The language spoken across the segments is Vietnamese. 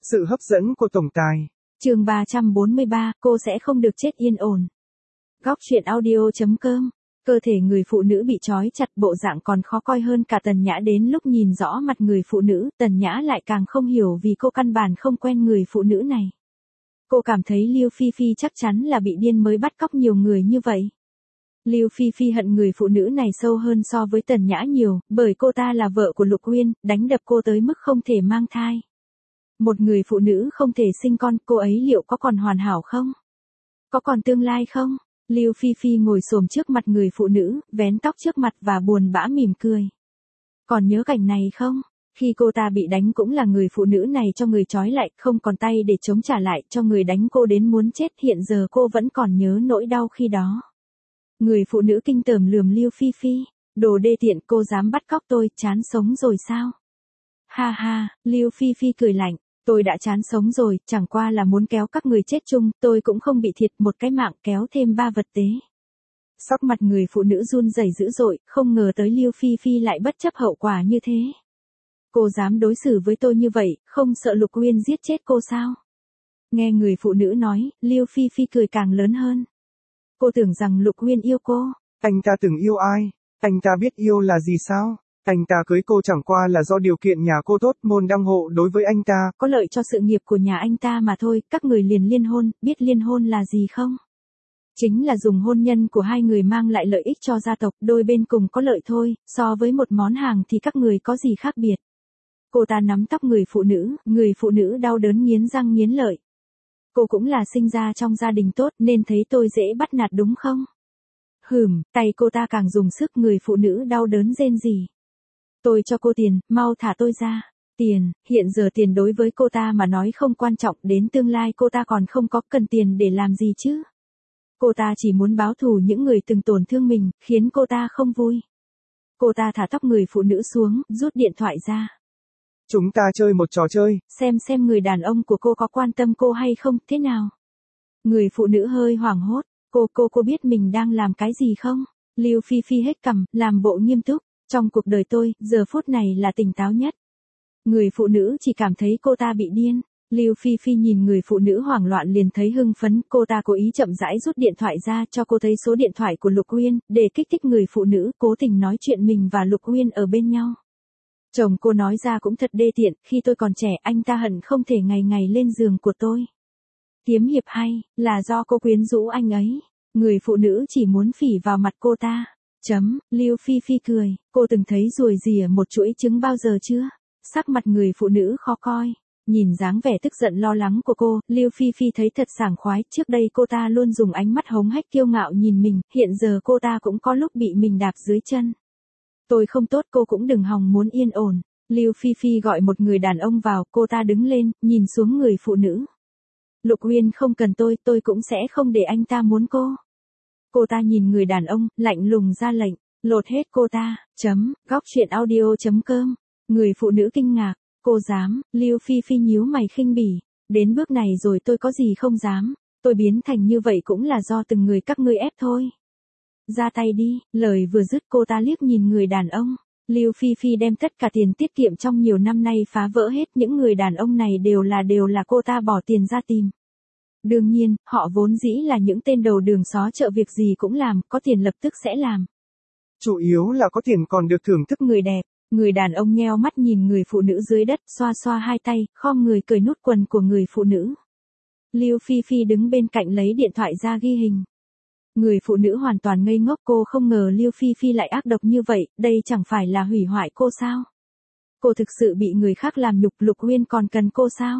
Sự hấp dẫn của tổng tài. Chương 343, cô sẽ không được chết yên ổn. Góc truyện audio.com. Cơ thể người phụ nữ bị trói chặt, bộ dạng còn khó coi hơn cả Tần Nhã. Đến lúc nhìn rõ mặt người phụ nữ, Tần Nhã lại càng không hiểu vì cô căn bản không quen người phụ nữ này. Cô cảm thấy Lưu Phi Phi chắc chắn là bị điên mới bắt cóc nhiều người như vậy. Lưu Phi Phi hận người phụ nữ này sâu hơn so với Tần Nhã nhiều, bởi cô ta là vợ của Lục Uyên, đánh đập cô tới mức không thể mang thai. Một người phụ nữ không thể sinh con, cô ấy liệu có còn hoàn hảo không? Có còn tương lai không? Lưu Phi Phi ngồi xổm trước mặt người phụ nữ, vén tóc trước mặt và buồn bã mỉm cười. Còn nhớ cảnh này không? Khi cô ta bị đánh cũng là người phụ nữ này cho người trói lại, không còn tay để chống trả lại, cho người đánh cô đến muốn chết. Hiện giờ cô vẫn còn nhớ nỗi đau khi đó. Người phụ nữ kinh tởm lườm Lưu Phi Phi. Đồ đê tiện, cô dám bắt cóc tôi, chán sống rồi sao? Ha ha, Lưu Phi Phi cười lạnh. Tôi đã chán sống rồi, chẳng qua là muốn kéo các người chết chung, tôi cũng không bị thiệt, một cái mạng kéo thêm 3 vật tế. Sắc mặt người phụ nữ run rẩy dữ dội, không ngờ tới Lưu Phi Phi lại bất chấp hậu quả như thế. Cô dám đối xử với tôi như vậy, không sợ Lục Uyên giết chết cô sao? Nghe người phụ nữ nói, Lưu Phi Phi cười càng lớn hơn. Cô tưởng rằng Lục Uyên yêu cô. Anh ta từng yêu ai? Anh ta biết yêu là gì sao? Anh ta cưới cô chẳng qua là do điều kiện nhà cô tốt, môn đăng hộ đối với anh ta. Có lợi cho sự nghiệp của nhà anh ta mà thôi, các người liền liên hôn, biết liên hôn là gì không? Chính là dùng hôn nhân của hai người mang lại lợi ích cho gia tộc, đôi bên cùng có lợi thôi, so với một món hàng thì các người có gì khác biệt. Cô ta nắm tóc người phụ nữ đau đớn nghiến răng nghiến lợi. Cô cũng là sinh ra trong gia đình tốt nên thấy tôi dễ bắt nạt đúng không? Tay cô ta càng dùng sức, người phụ nữ đau đớn rên rỉ. Tôi cho cô tiền, mau thả tôi ra. Tiền, hiện giờ tiền đối với cô ta mà nói không quan trọng, đến tương lai cô ta còn không có, cần tiền để làm gì chứ? Cô ta chỉ muốn báo thù những người từng tổn thương mình, khiến cô ta không vui. Cô ta thả tóc người phụ nữ xuống, rút điện thoại ra. Chúng ta chơi một trò chơi. Xem người đàn ông của cô có quan tâm cô hay không, thế nào? Người phụ nữ hơi hoảng hốt. Cô biết mình đang làm cái gì không? Lưu Phi Phi hết cằm, làm bộ nghiêm túc. Trong cuộc đời tôi, giờ phút này là tỉnh táo nhất. Người phụ nữ chỉ cảm thấy cô ta bị điên. Lưu Phi Phi nhìn người phụ nữ hoảng loạn liền thấy hưng phấn, cô ta cố ý chậm rãi rút điện thoại ra cho cô thấy số điện thoại của Lục Uyên, để kích thích người phụ nữ, cố tình nói chuyện mình và Lục Uyên ở bên nhau. Chồng cô nói ra cũng thật đê tiện, khi tôi còn trẻ anh ta hận không thể ngày ngày lên giường của tôi. Kiếm hiệp hay, là do cô quyến rũ anh ấy. Người phụ nữ chỉ muốn phỉ vào mặt cô ta. Lưu Phi Phi cười, cô từng thấy ruồi rìa một chuỗi trứng bao giờ chưa? Sắc mặt người phụ nữ khó coi. Nhìn dáng vẻ tức giận lo lắng của cô, Lưu Phi Phi thấy thật sảng khoái, trước đây cô ta luôn dùng ánh mắt hống hách kiêu ngạo nhìn mình, hiện giờ cô ta cũng có lúc bị mình đạp dưới chân. Tôi không tốt, cô cũng đừng hòng muốn yên ổn. Lưu Phi Phi gọi một người đàn ông vào, cô ta đứng lên, nhìn xuống người phụ nữ. Lục Uyên không cần tôi cũng sẽ không để anh ta muốn cô. Cô ta nhìn người đàn ông, lạnh lùng ra lệnh, lột hết cô ta. Góc truyện audio.com. Người phụ nữ kinh ngạc, cô dám? Lưu Phi Phi nhíu mày khinh bỉ. Đến bước này rồi tôi có gì không dám, tôi biến thành như vậy cũng là do từng người các ngươi ép thôi. Ra tay đi, lời vừa dứt cô ta liếc nhìn người đàn ông. Lưu Phi Phi đem tất cả tiền tiết kiệm trong nhiều năm nay phá vỡ hết, những người đàn ông này đều là cô ta bỏ tiền ra tìm. Đương nhiên, họ vốn dĩ là những tên đầu đường xó chợ, việc gì cũng làm, có tiền lập tức sẽ làm. Chủ yếu là có tiền còn được thưởng thức người đẹp. Người đàn ông nheo mắt nhìn người phụ nữ dưới đất, xoa xoa hai tay, khom người cởi nút quần của người phụ nữ. Lưu Phi Phi đứng bên cạnh lấy điện thoại ra ghi hình. Người phụ nữ hoàn toàn ngây ngốc, cô không ngờ Lưu Phi Phi lại ác độc như vậy, đây chẳng phải là hủy hoại cô sao? Cô thực sự bị người khác làm nhục, Lục Uyên còn cần cô sao?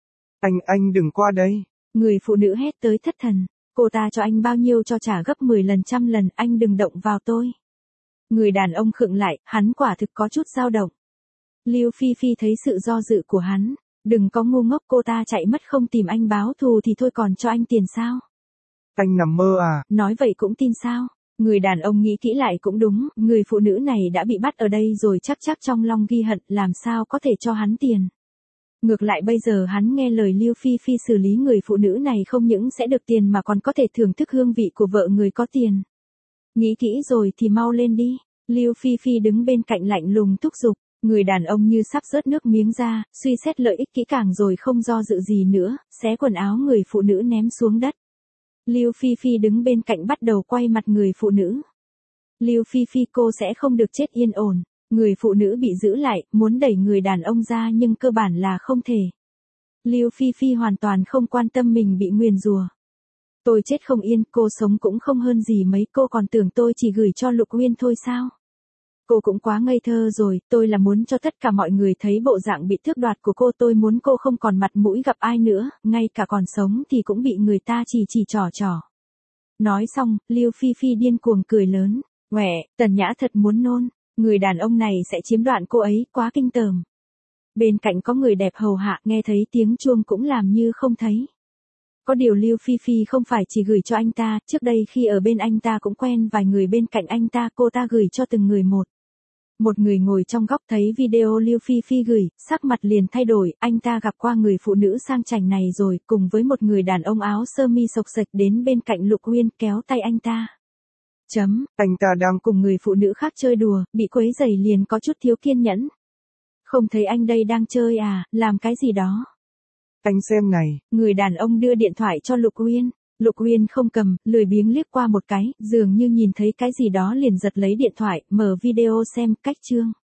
Anh đừng qua đây. Người phụ nữ hét tới thất thần. Cô ta cho anh bao nhiêu cho trả gấp 10 lần, 100 lần, anh đừng động vào tôi. Người đàn ông khựng lại, hắn quả thực có chút dao động. Lưu Phi Phi thấy sự do dự của hắn. Đừng có ngu ngốc, cô ta chạy mất không tìm anh báo thù thì thôi, còn cho anh tiền sao? Anh nằm mơ à? Nói vậy cũng tin sao? Người đàn ông nghĩ kỹ lại cũng đúng, người phụ nữ này đã bị bắt ở đây rồi, chắc trong lòng ghi hận, làm sao có thể cho hắn tiền. Ngược lại bây giờ hắn nghe lời Lưu Phi Phi xử lý người phụ nữ này không những sẽ được tiền mà còn có thể thưởng thức hương vị của vợ người có tiền. Nghĩ kỹ rồi thì mau lên đi. Lưu Phi Phi đứng bên cạnh lạnh lùng thúc giục. Người đàn ông như sắp rớt nước miếng ra, suy xét lợi ích kỹ càng rồi không do dự gì nữa, xé quần áo người phụ nữ ném xuống đất. Lưu Phi Phi đứng bên cạnh bắt đầu quay mặt người phụ nữ. Lưu Phi Phi, cô sẽ không được chết yên ổn. Người phụ nữ bị giữ lại, muốn đẩy người đàn ông ra nhưng cơ bản là không thể. Lưu Phi Phi hoàn toàn không quan tâm mình bị nguyền rủa. Tôi chết không yên, cô sống cũng không hơn gì mấy, cô còn tưởng tôi chỉ gửi cho Lục Uyên thôi sao? Cô cũng quá ngây thơ rồi, tôi là muốn cho tất cả mọi người thấy bộ dạng bị tước đoạt của cô, tôi muốn cô không còn mặt mũi gặp ai nữa, ngay cả còn sống thì cũng bị người ta chỉ trỏ. Nói xong, Lưu Phi Phi điên cuồng cười lớn, "Uệ, Tần Nhã thật muốn nôn, người đàn ông này sẽ chiếm đoạt cô ấy, quá kinh tởm." Bên cạnh có người đẹp hầu hạ, nghe thấy tiếng chuông cũng làm như không thấy. Có điều Lưu Phi Phi không phải chỉ gửi cho anh ta, trước đây khi ở bên anh ta cũng quen vài người bên cạnh anh ta, cô ta gửi cho từng người một. Một người ngồi trong góc thấy video Lưu Phi Phi gửi, sắc mặt liền thay đổi, anh ta gặp qua người phụ nữ sang chảnh này rồi, cùng với một người đàn ông áo sơ mi xộc xệch đến bên cạnh Lục Uyên kéo tay anh ta. Anh ta đang cùng người phụ nữ khác chơi đùa, bị quấy rầy liền có chút thiếu kiên nhẫn. Không thấy anh đây đang chơi à, làm cái gì đó. Anh xem này. Người đàn ông đưa điện thoại cho Lục Uyên. Lục Uyên không cầm, lười biếng liếc qua một cái, dường như nhìn thấy cái gì đó liền giật lấy điện thoại, mở video xem, cách chương.